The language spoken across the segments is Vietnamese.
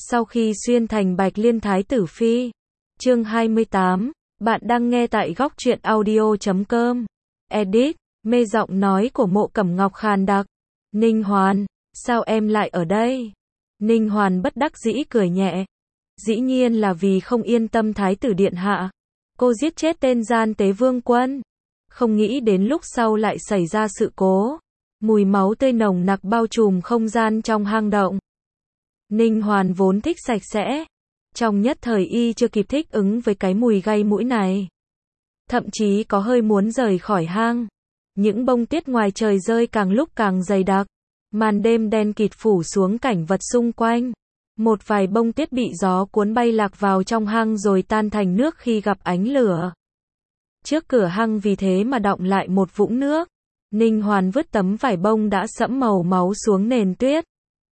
Sau khi xuyên thành Bạch Liên Thái tử phi. Chương 28. Bạn đang nghe tại góc truyện audio.com. Edit. Mê giọng nói của Mộ Cẩm Ngọc khàn đặc. Ninh Hoàn, sao em lại ở đây? Ninh Hoàn bất đắc dĩ cười nhẹ. Dĩ nhiên là vì không yên tâm Thái tử điện hạ. Cô giết chết tên gian tế Vương Quân. Không nghĩ đến lúc sau lại xảy ra sự cố. Mùi máu tươi nồng nặc bao trùm không gian trong hang động. Ninh Hoàn vốn thích sạch sẽ. Trong nhất thời y chưa kịp thích ứng với cái mùi gây mũi này. Thậm chí có hơi muốn rời khỏi hang. Những bông tuyết ngoài trời rơi càng lúc càng dày đặc. Màn đêm đen kịt phủ xuống cảnh vật xung quanh. Một vài bông tuyết bị gió cuốn bay lạc vào trong hang rồi tan thành nước khi gặp ánh lửa. Trước cửa hang vì thế mà đọng lại một vũng nước. Ninh Hoàn vứt tấm vải bông đã sẫm màu máu xuống nền tuyết.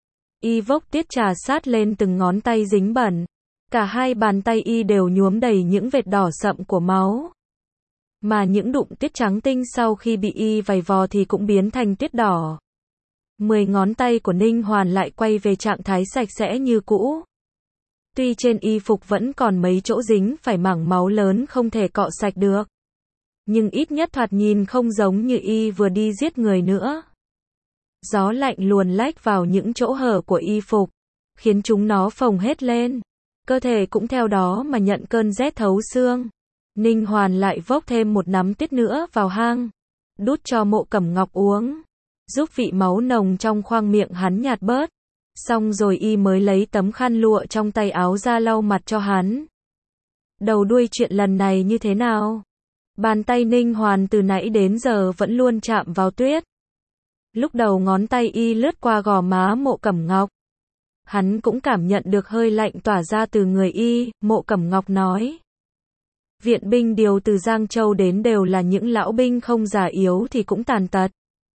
Y vốc tuyết trà sát lên từng ngón tay dính bẩn. Cả hai bàn tay y đều nhuốm đầy những vệt đỏ sậm của máu. Mà những đụng tuyết trắng tinh sau khi bị y vầy vò thì cũng biến thành tuyết đỏ. 10 ngón tay của Ninh Hoàn lại quay về trạng thái sạch sẽ như cũ. Tuy trên y phục vẫn còn mấy chỗ dính phải mảng máu lớn không thể cọ sạch được. Nhưng ít nhất thoạt nhìn không giống như y vừa đi giết người nữa. Gió lạnh luồn lách vào những chỗ hở của y phục, khiến chúng nó phồng hết lên. Cơ thể cũng theo đó mà nhận cơn rét thấu xương. Ninh Hoàn lại vốc thêm một nắm tuyết nữa vào hang, đút cho Mộ Cẩm Ngọc uống, giúp vị máu nồng trong khoang miệng hắn nhạt bớt. Xong rồi y mới lấy tấm khăn lụa trong tay áo ra lau mặt cho hắn. Đầu đuôi chuyện lần này như thế nào? Bàn tay Ninh Hoàn từ nãy đến giờ vẫn luôn chạm vào tuyết. Lúc đầu ngón tay y lướt qua gò má Mộ Cẩm Ngọc. Hắn cũng cảm nhận được hơi lạnh tỏa ra từ người y. Mộ Cẩm Ngọc nói. Viện binh điều từ Giang Châu đến đều là những lão binh không già yếu thì cũng tàn tật.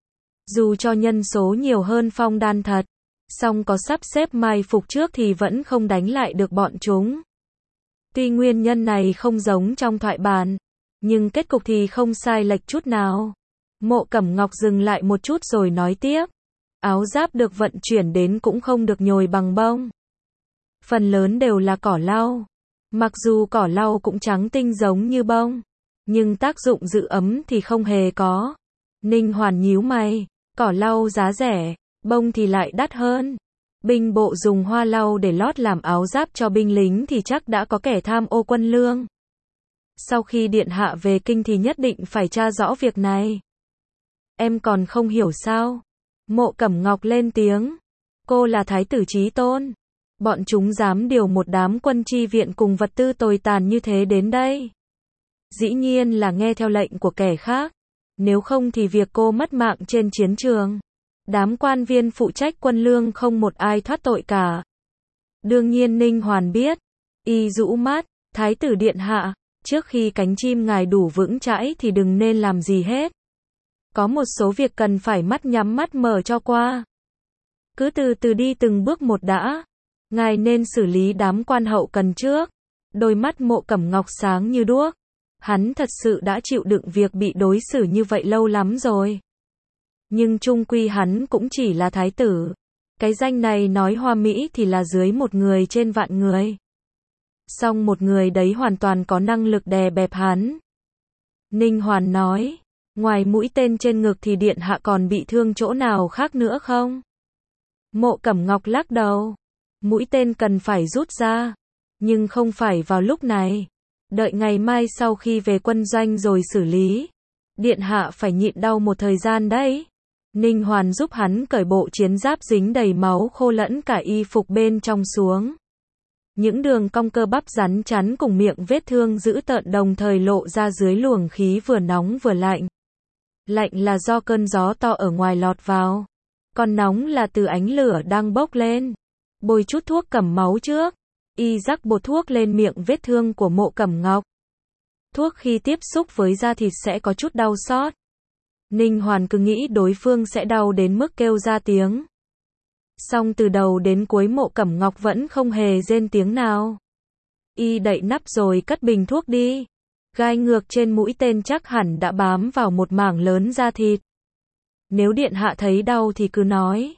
Dù cho nhân số nhiều hơn Phong Đan thật, song có sắp xếp mai phục trước thì vẫn không đánh lại được bọn chúng. Tuy nguyên nhân này không giống trong thoại bản, nhưng kết cục thì không sai lệch chút nào. Mộ Cẩm Ngọc dừng lại một chút rồi nói tiếp. Áo giáp được vận chuyển đến cũng không được nhồi bằng bông. Phần lớn đều là cỏ lau. Mặc dù cỏ lau cũng trắng tinh giống như bông, nhưng tác dụng giữ ấm thì không hề có. Ninh Hoàn nhíu mày. Cỏ lau giá rẻ, bông thì lại đắt hơn. Binh bộ dùng hoa lau để lót làm áo giáp cho binh lính thì chắc đã có kẻ tham ô quân lương. Sau khi điện hạ về kinh thì nhất định phải tra rõ việc này. Em còn không hiểu sao? Mộ Cẩm Ngọc lên tiếng. Cô là thái tử chí tôn. Bọn chúng dám điều một đám quân chi viện cùng vật tư tồi tàn như thế đến đây. Dĩ nhiên là nghe theo lệnh của kẻ khác. Nếu không thì việc cô mất mạng trên chiến trường. Đám quan viên phụ trách quân lương không một ai thoát tội cả. Đương nhiên Ninh Hoàn biết. Y rũ mắt. Thái tử điện hạ, trước khi cánh chim ngài đủ vững chãi thì đừng nên làm gì hết. Có một số việc cần phải mắt nhắm mắt mở cho qua. Cứ từ từ đi từng bước một đã. Ngài nên xử lý đám quan hậu cần trước. Đôi mắt Mộ Cẩm Ngọc sáng như đuốc. Hắn thật sự đã chịu đựng việc bị đối xử như vậy lâu lắm rồi. Nhưng chung quy hắn cũng chỉ là thái tử. Cái danh này nói hoa mỹ thì là dưới một người trên vạn người. Song một người đấy hoàn toàn có năng lực đè bẹp hắn. Ninh Hoàn nói. Ngoài mũi tên trên ngực thì điện hạ còn bị thương chỗ nào khác nữa không? Mộ Cẩm Ngọc lắc đầu. Mũi tên cần phải rút ra. Nhưng không phải vào lúc này. Đợi ngày mai sau khi về quân doanh rồi xử lý. Điện hạ phải nhịn đau một thời gian đấy. Ninh Hoàn giúp hắn cởi bộ chiến giáp dính đầy máu khô lẫn cả y phục bên trong xuống. Những đường cong cơ bắp rắn chắn cùng miệng vết thương dữ tợn đồng thời lộ ra dưới luồng khí vừa nóng vừa lạnh. Lạnh là do cơn gió to ở ngoài lọt vào. Còn nóng là từ ánh lửa đang bốc lên. Bôi chút thuốc cầm máu trước. Y rắc bột thuốc lên miệng vết thương của Mộ Cẩm Ngọc. Thuốc khi tiếp xúc với da thịt sẽ có chút đau xót. Ninh Hoàn cứ nghĩ đối phương sẽ đau đến mức kêu ra tiếng. Song từ đầu đến cuối Mộ Cẩm Ngọc vẫn không hề rên tiếng nào. Y đậy nắp rồi cất bình thuốc đi. Gai ngược trên mũi tên chắc hẳn đã bám vào một mảng lớn da thịt. Nếu điện hạ thấy đau thì cứ nói.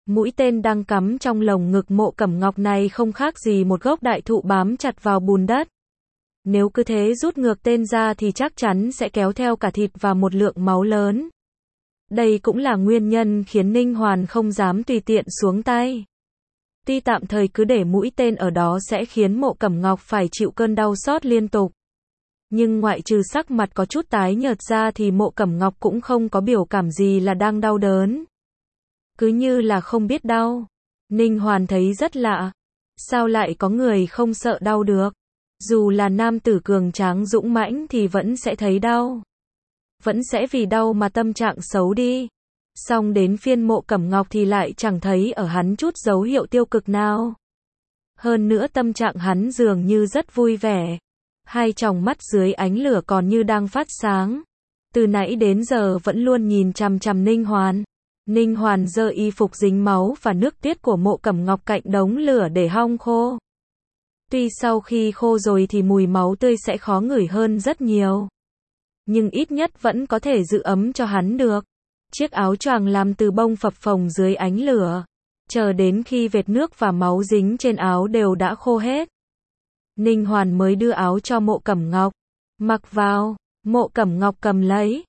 Mũi tên đang cắm trong lồng ngực Mộ Cẩm Ngọc này không khác gì một gốc đại thụ bám chặt vào bùn đất. Nếu cứ thế rút ngược tên ra thì chắc chắn sẽ kéo theo cả thịt và một lượng máu lớn. Đây cũng là nguyên nhân khiến Ninh Hoàn không dám tùy tiện xuống tay. Tuy tạm thời cứ để mũi tên ở đó sẽ khiến Mộ Cẩm Ngọc phải chịu cơn đau xót liên tục. Nhưng ngoại trừ sắc mặt có chút tái nhợt ra thì Mộ Cẩm Ngọc cũng không có biểu cảm gì là đang đau đớn. Cứ như là không biết đau. Ninh Hoàn thấy rất lạ. Sao lại có người không sợ đau được? Dù là nam tử cường tráng dũng mãnh thì vẫn sẽ thấy đau. Vẫn sẽ vì đau mà tâm trạng xấu đi. Xong đến phiên Mộ Cẩm Ngọc thì lại chẳng thấy ở hắn chút dấu hiệu tiêu cực nào. Hơn nữa tâm trạng hắn dường như rất vui vẻ. Hai tròng mắt dưới ánh lửa còn như đang phát sáng. Từ nãy đến giờ vẫn luôn nhìn chằm chằm Ninh Hoàn. Ninh Hoàn giơ y phục dính máu và nước tiết của Mộ Cẩm Ngọc cạnh đống lửa để hong khô. Tuy sau khi khô rồi thì mùi máu tươi sẽ khó ngửi hơn rất nhiều. Nhưng ít nhất vẫn có thể giữ ấm cho hắn được. Chiếc áo choàng làm từ bông phập phồng dưới ánh lửa. Chờ đến khi vệt nước và máu dính trên áo đều đã khô hết. Ninh Hoàn mới đưa áo cho Mộ Cẩm Ngọc. Mặc vào, Mộ Cẩm Ngọc cầm lấy.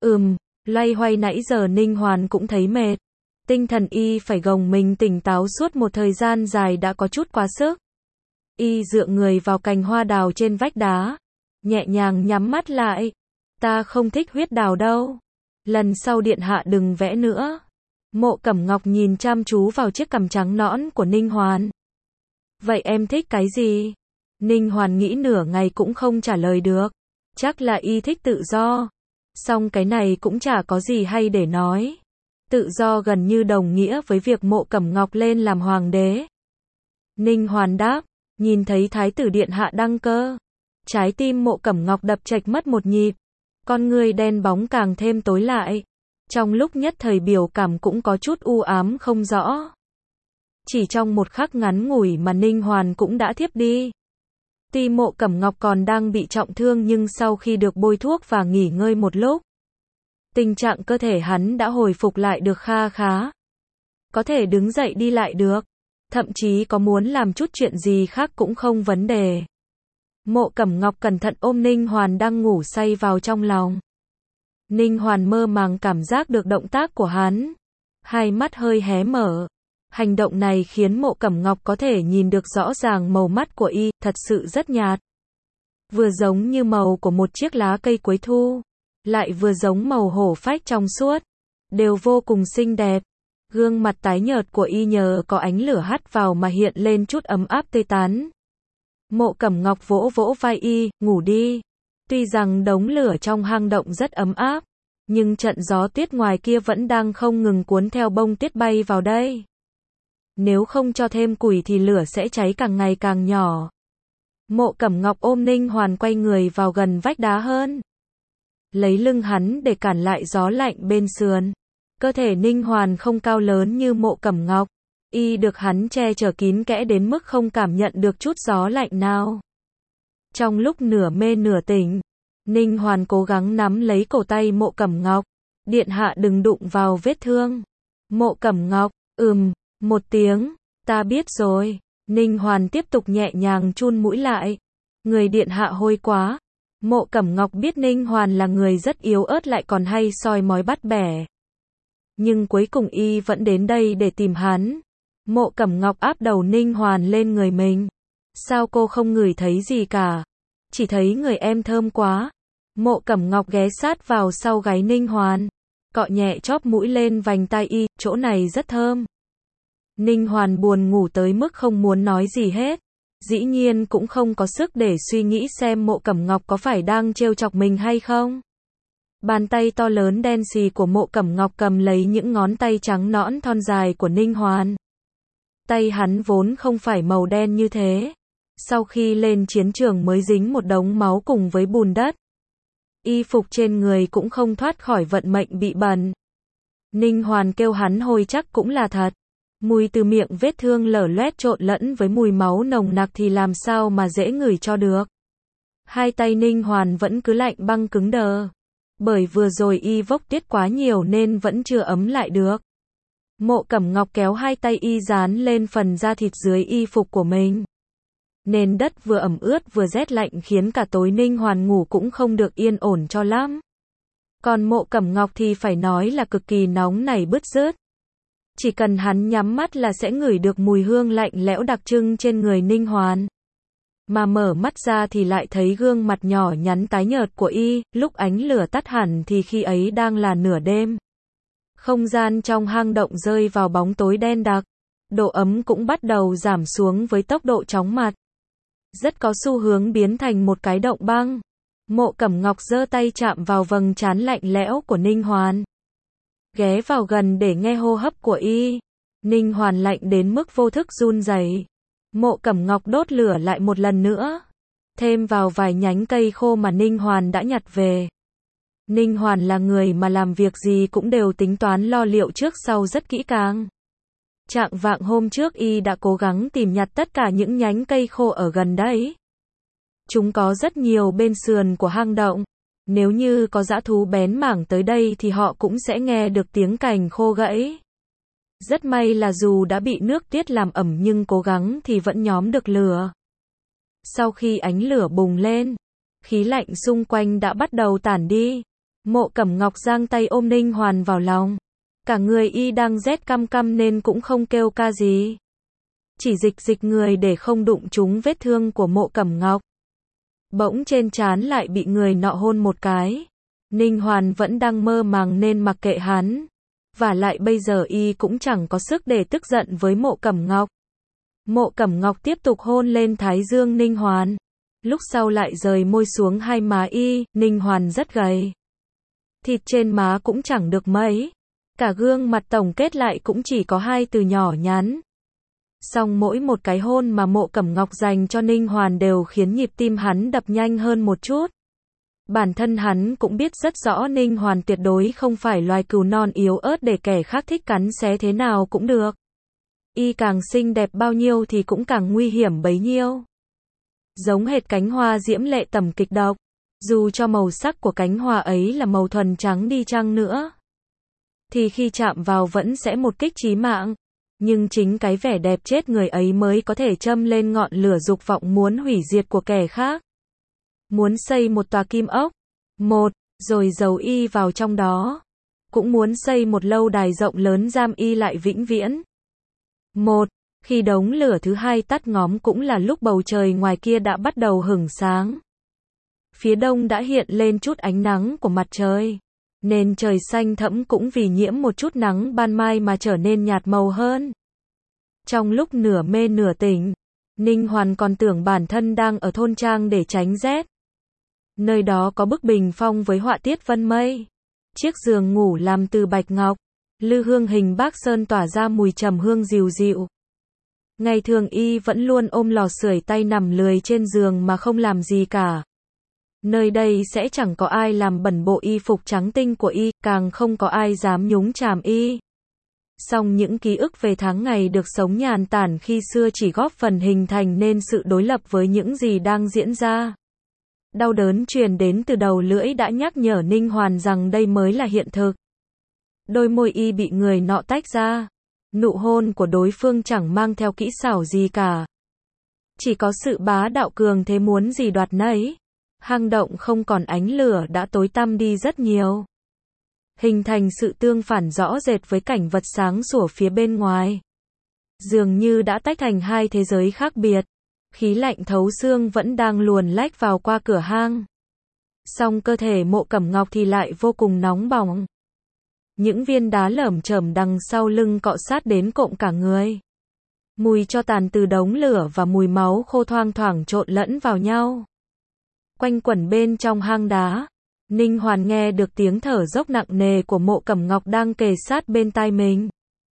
Loay hoay nãy giờ Ninh Hoàn cũng thấy mệt. Tinh thần y phải gồng mình tỉnh táo suốt một thời gian dài đã có chút quá sức. Y dựa người vào cành hoa đào trên vách đá. Nhẹ nhàng nhắm mắt lại. Ta không thích huyết đào đâu. Lần sau điện hạ đừng vẽ nữa. Mộ Cẩm Ngọc nhìn chăm chú vào chiếc cằm trắng nõn của Ninh Hoàn. Vậy em thích cái gì? Ninh Hoàn nghĩ nửa ngày cũng không trả lời được. Chắc là y thích tự do. Song cái này cũng chả có gì hay để nói. Tự do gần như đồng nghĩa với việc Mộ Cẩm Ngọc lên làm hoàng đế. Ninh Hoàn đáp, nhìn thấy thái tử điện hạ đăng cơ. Trái tim Mộ Cẩm Ngọc đập chệch mất một nhịp. Con người đen bóng càng thêm tối lại. Trong lúc nhất thời biểu cảm cũng có chút u ám không rõ. Chỉ trong một khắc ngắn ngủi mà Ninh Hoàn cũng đã thiếp đi. Tuy Mộ Cẩm Ngọc còn đang bị trọng thương nhưng sau khi được bôi thuốc và nghỉ ngơi một lúc, tình trạng cơ thể hắn đã hồi phục lại được kha khá. Có thể đứng dậy đi lại được. Thậm chí có muốn làm chút chuyện gì khác cũng không vấn đề. Mộ Cẩm Ngọc cẩn thận ôm Ninh Hoàn đang ngủ say vào trong lòng. Ninh Hoàn mơ màng cảm giác được động tác của hắn. Hai mắt hơi hé mở. Hành động này khiến Mộ Cẩm Ngọc có thể nhìn được rõ ràng màu mắt của y, thật sự rất nhạt. Vừa giống như màu của một chiếc lá cây cuối thu, lại vừa giống màu hổ phách trong suốt. Đều vô cùng xinh đẹp. Gương mặt tái nhợt của y nhờ có ánh lửa hắt vào mà hiện lên chút ấm áp tươi tắn. Mộ Cẩm Ngọc vỗ vỗ vai y, ngủ đi. Tuy rằng đống lửa trong hang động rất ấm áp, nhưng trận gió tuyết ngoài kia vẫn đang không ngừng cuốn theo bông tuyết bay vào đây. Nếu không cho thêm củi thì lửa sẽ cháy càng ngày càng nhỏ. Mộ Cẩm Ngọc ôm Ninh Hoàn quay người vào gần vách đá hơn. Lấy lưng hắn để cản lại gió lạnh bên sườn. Cơ thể Ninh Hoàn không cao lớn như Mộ Cẩm Ngọc. Y được hắn che chở kín kẽ đến mức không cảm nhận được chút gió lạnh nào. Trong lúc nửa mê nửa tỉnh, Ninh Hoàn cố gắng nắm lấy cổ tay Mộ Cẩm Ngọc. Điện hạ đừng đụng vào vết thương. Mộ Cẩm Ngọc, một tiếng, ta biết rồi. Ninh Hoàn tiếp tục nhẹ nhàng chun mũi lại. Người điện hạ hôi quá. Mộ Cẩm Ngọc biết Ninh Hoàn là người rất yếu ớt lại còn hay soi mói bắt bẻ. Nhưng cuối cùng y vẫn đến đây để tìm hắn. Mộ Cẩm Ngọc áp đầu Ninh Hoàn lên người mình. Sao cô không ngửi thấy gì cả? Chỉ thấy người em thơm quá. Mộ Cẩm Ngọc ghé sát vào sau gáy Ninh Hoàn. Cọ nhẹ chóp mũi lên vành tai y, chỗ này rất thơm. Ninh Hoàn buồn ngủ tới mức không muốn nói gì hết. Dĩ nhiên cũng không có sức để suy nghĩ xem Mộ Cẩm Ngọc có phải đang trêu chọc mình hay không. Bàn tay to lớn đen xì của Mộ Cẩm Ngọc cầm lấy những ngón tay trắng nõn thon dài của Ninh Hoàn. Tay hắn vốn không phải màu đen như thế. Sau khi lên chiến trường mới dính một đống máu cùng với bùn đất. Y phục trên người cũng không thoát khỏi vận mệnh bị bẩn. Ninh Hoàn kêu hắn hôi chắc cũng là thật. Mùi từ miệng vết thương lở loét trộn lẫn với mùi máu nồng nặc thì làm sao mà dễ ngửi cho được. Hai tay Ninh Hoàn vẫn cứ lạnh băng cứng đờ. Bởi vừa rồi y vốc tiết quá nhiều nên vẫn chưa ấm lại được. Mộ Cẩm Ngọc kéo hai tay y dán lên phần da thịt dưới y phục của mình. Nền đất vừa ẩm ướt vừa rét lạnh khiến cả tối Ninh Hoàn ngủ cũng không được yên ổn cho lắm. Còn Mộ Cẩm Ngọc thì phải nói là cực kỳ nóng nảy bứt rứt. Chỉ cần hắn nhắm mắt là sẽ ngửi được mùi hương lạnh lẽo đặc trưng trên người Ninh Hoàn. Mà mở mắt ra thì lại thấy gương mặt nhỏ nhắn tái nhợt của y, lúc ánh lửa tắt hẳn thì khi ấy đang là nửa đêm. Không gian trong hang động rơi vào bóng tối đen đặc. Độ ấm cũng bắt đầu giảm xuống với tốc độ chóng mặt. Rất có xu hướng biến thành một cái động băng. Mộ Cẩm Ngọc giơ tay chạm vào vầng trán lạnh lẽo của Ninh Hoàn. Ghé vào gần để nghe hô hấp của y. Ninh Hoàn lạnh đến mức vô thức run rẩy. Mộ Cẩm Ngọc đốt lửa lại một lần nữa. Thêm vào vài nhánh cây khô mà Ninh Hoàn đã nhặt về. Ninh Hoàn là người mà làm việc gì cũng đều tính toán lo liệu trước sau rất kỹ càng. Chạng vạng hôm trước y đã cố gắng tìm nhặt tất cả những nhánh cây khô ở gần đấy. Chúng có rất nhiều bên sườn của hang động. Nếu như có dã thú bén mảng tới đây thì họ cũng sẽ nghe được tiếng cành khô gãy. Rất may là dù đã bị nước tiết làm ẩm nhưng cố gắng thì vẫn nhóm được lửa. Sau khi ánh lửa bùng lên, khí lạnh xung quanh đã bắt đầu tản đi. Mộ Cẩm Ngọc giang tay ôm Ninh Hoàn vào lòng. Cả người y đang rét căm căm nên cũng không kêu ca gì. Chỉ dịch người để không đụng trúng vết thương của Mộ Cẩm Ngọc. Bỗng trên trán lại bị người nọ hôn một cái. Ninh Hoàn vẫn đang mơ màng nên mặc kệ hắn. Và lại bây giờ y cũng chẳng có sức để tức giận với Mộ Cẩm Ngọc. Mộ Cẩm Ngọc tiếp tục hôn lên thái dương Ninh Hoàn. Lúc sau lại rời môi xuống hai má y. Ninh Hoàn rất gầy. Thịt trên má cũng chẳng được mấy. Cả gương mặt tổng kết lại cũng chỉ có hai từ nhỏ nhắn. Song mỗi một cái hôn mà Mộ Cẩm Ngọc dành cho Ninh Hoàn đều khiến nhịp tim hắn đập nhanh hơn một chút. Bản thân hắn cũng biết rất rõ Ninh Hoàn tuyệt đối không phải loài cừu non yếu ớt để kẻ khác thích cắn xé thế nào cũng được. Y càng xinh đẹp bao nhiêu thì cũng càng nguy hiểm bấy nhiêu. Giống hệt cánh hoa diễm lệ tầm kịch độc. Dù cho màu sắc của cánh hoa ấy là màu thuần trắng đi chăng nữa, thì khi chạm vào vẫn sẽ một kích chí mạng. Nhưng chính cái vẻ đẹp chết người ấy mới có thể châm lên ngọn lửa dục vọng muốn hủy diệt của kẻ khác. Muốn xây một tòa kim ốc, rồi giấu y vào trong đó. Cũng muốn xây một lâu đài rộng lớn giam y lại vĩnh viễn. Khi đống lửa thứ hai tắt ngóm cũng là lúc bầu trời ngoài kia đã bắt đầu hửng sáng. Phía đông đã hiện lên chút ánh nắng của mặt trời. Nên trời xanh thẫm cũng vì nhiễm một chút nắng ban mai mà trở nên nhạt màu hơn. Trong lúc nửa mê nửa tỉnh, Ninh Hoàn còn tưởng bản thân đang ở thôn trang để tránh rét. Nơi đó có bức bình phong với họa tiết vân mây. Chiếc giường ngủ làm từ bạch ngọc. Lư hương hình Bác Sơn tỏa ra mùi trầm hương dịu dịu. Ngày thường y vẫn luôn ôm lò sưởi tay nằm lười trên giường mà không làm gì cả. Nơi đây sẽ chẳng có ai làm bẩn bộ y phục trắng tinh của y, càng không có ai dám nhúng chàm y. Song những ký ức về tháng ngày được sống nhàn tản khi xưa chỉ góp phần hình thành nên sự đối lập với những gì đang diễn ra. Đau đớn truyền đến từ đầu lưỡi đã nhắc nhở Ninh Hoàn rằng đây mới là hiện thực. Đôi môi y bị người nọ tách ra. Nụ hôn của đối phương chẳng mang theo kỹ xảo gì cả. Chỉ có sự bá đạo cường thế muốn gì đoạt nấy. Hang động không còn ánh lửa đã tối tăm đi rất nhiều. Hình thành sự tương phản rõ rệt với cảnh vật sáng sủa phía bên ngoài. Dường như đã tách thành hai thế giới khác biệt. Khí lạnh thấu xương vẫn đang luồn lách vào qua cửa hang. Song cơ thể Mộ Cẩm Ngọc thì lại vô cùng nóng bỏng. Những viên đá lởm chởm đằng sau lưng cọ sát đến cộm cả người. Mùi tro tàn từ đống lửa và mùi máu khô thoang thoảng trộn lẫn vào nhau. Quanh quẩn bên trong hang đá, Ninh Hoàn nghe được tiếng thở dốc nặng nề của Mộ Cẩm Ngọc đang kề sát bên tai mình.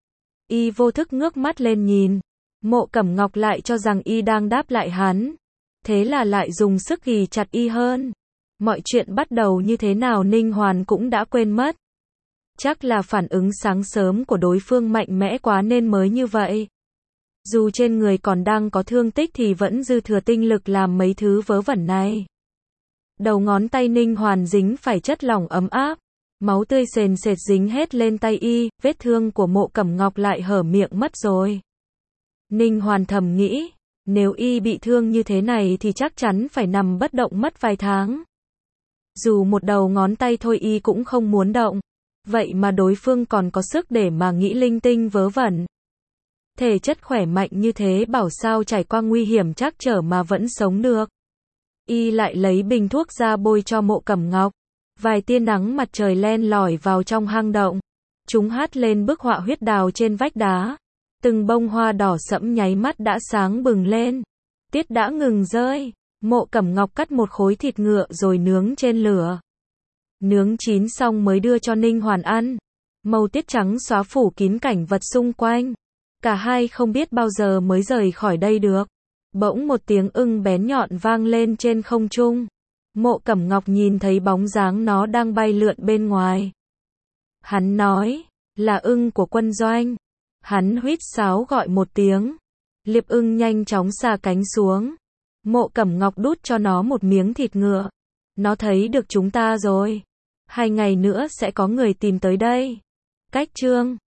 Y vô thức ngước mắt lên nhìn. Mộ Cẩm Ngọc lại cho rằng y đang đáp lại hắn. Thế là lại dùng sức ghì chặt y hơn. Mọi chuyện bắt đầu như thế nào Ninh Hoàn cũng đã quên mất. Chắc là phản ứng sáng sớm của đối phương mạnh mẽ quá nên mới như vậy. Dù trên người còn đang có thương tích thì vẫn dư thừa tinh lực làm mấy thứ vớ vẩn này. Đầu ngón tay Ninh Hoàn dính phải chất lỏng ấm áp. Máu tươi sền sệt dính hết lên tay y, vết thương của Mộ Cẩm Ngọc lại hở miệng mất rồi. Ninh Hoàn thầm nghĩ, nếu y bị thương như thế này thì chắc chắn phải nằm bất động mất vài tháng. Dù một đầu ngón tay thôi y cũng không muốn động. Vậy mà đối phương còn có sức để mà nghĩ linh tinh vớ vẩn. Thể chất khỏe mạnh như thế bảo sao trải qua nguy hiểm trắc trở mà vẫn sống được. Y lại lấy bình thuốc ra bôi cho Mộ Cẩm Ngọc. Vài tia nắng mặt trời len lỏi vào trong hang động. Chúng hắt lên bức họa huyết đào trên vách đá. Từng bông hoa đỏ sẫm nháy mắt đã sáng bừng lên. Tiết đã ngừng rơi. Mộ Cẩm Ngọc cắt một khối thịt ngựa rồi nướng trên lửa. Nướng chín xong mới đưa cho Ninh Hoàn ăn. Màu tiết trắng xóa phủ kín cảnh vật xung quanh. Cả hai không biết bao giờ mới rời khỏi đây được. Bỗng một tiếng ưng bén nhọn vang lên trên không trung. Mộ Cẩm Ngọc nhìn thấy bóng dáng nó đang bay lượn bên ngoài. Hắn nói, là ưng của quân doanh. Hắn huýt sáo gọi một tiếng. Liệp ưng nhanh chóng xà cánh xuống. Mộ Cẩm Ngọc đút cho nó một miếng thịt ngựa. Nó thấy được chúng ta rồi. 2 ngày nữa sẽ có người tìm tới đây. Cách chương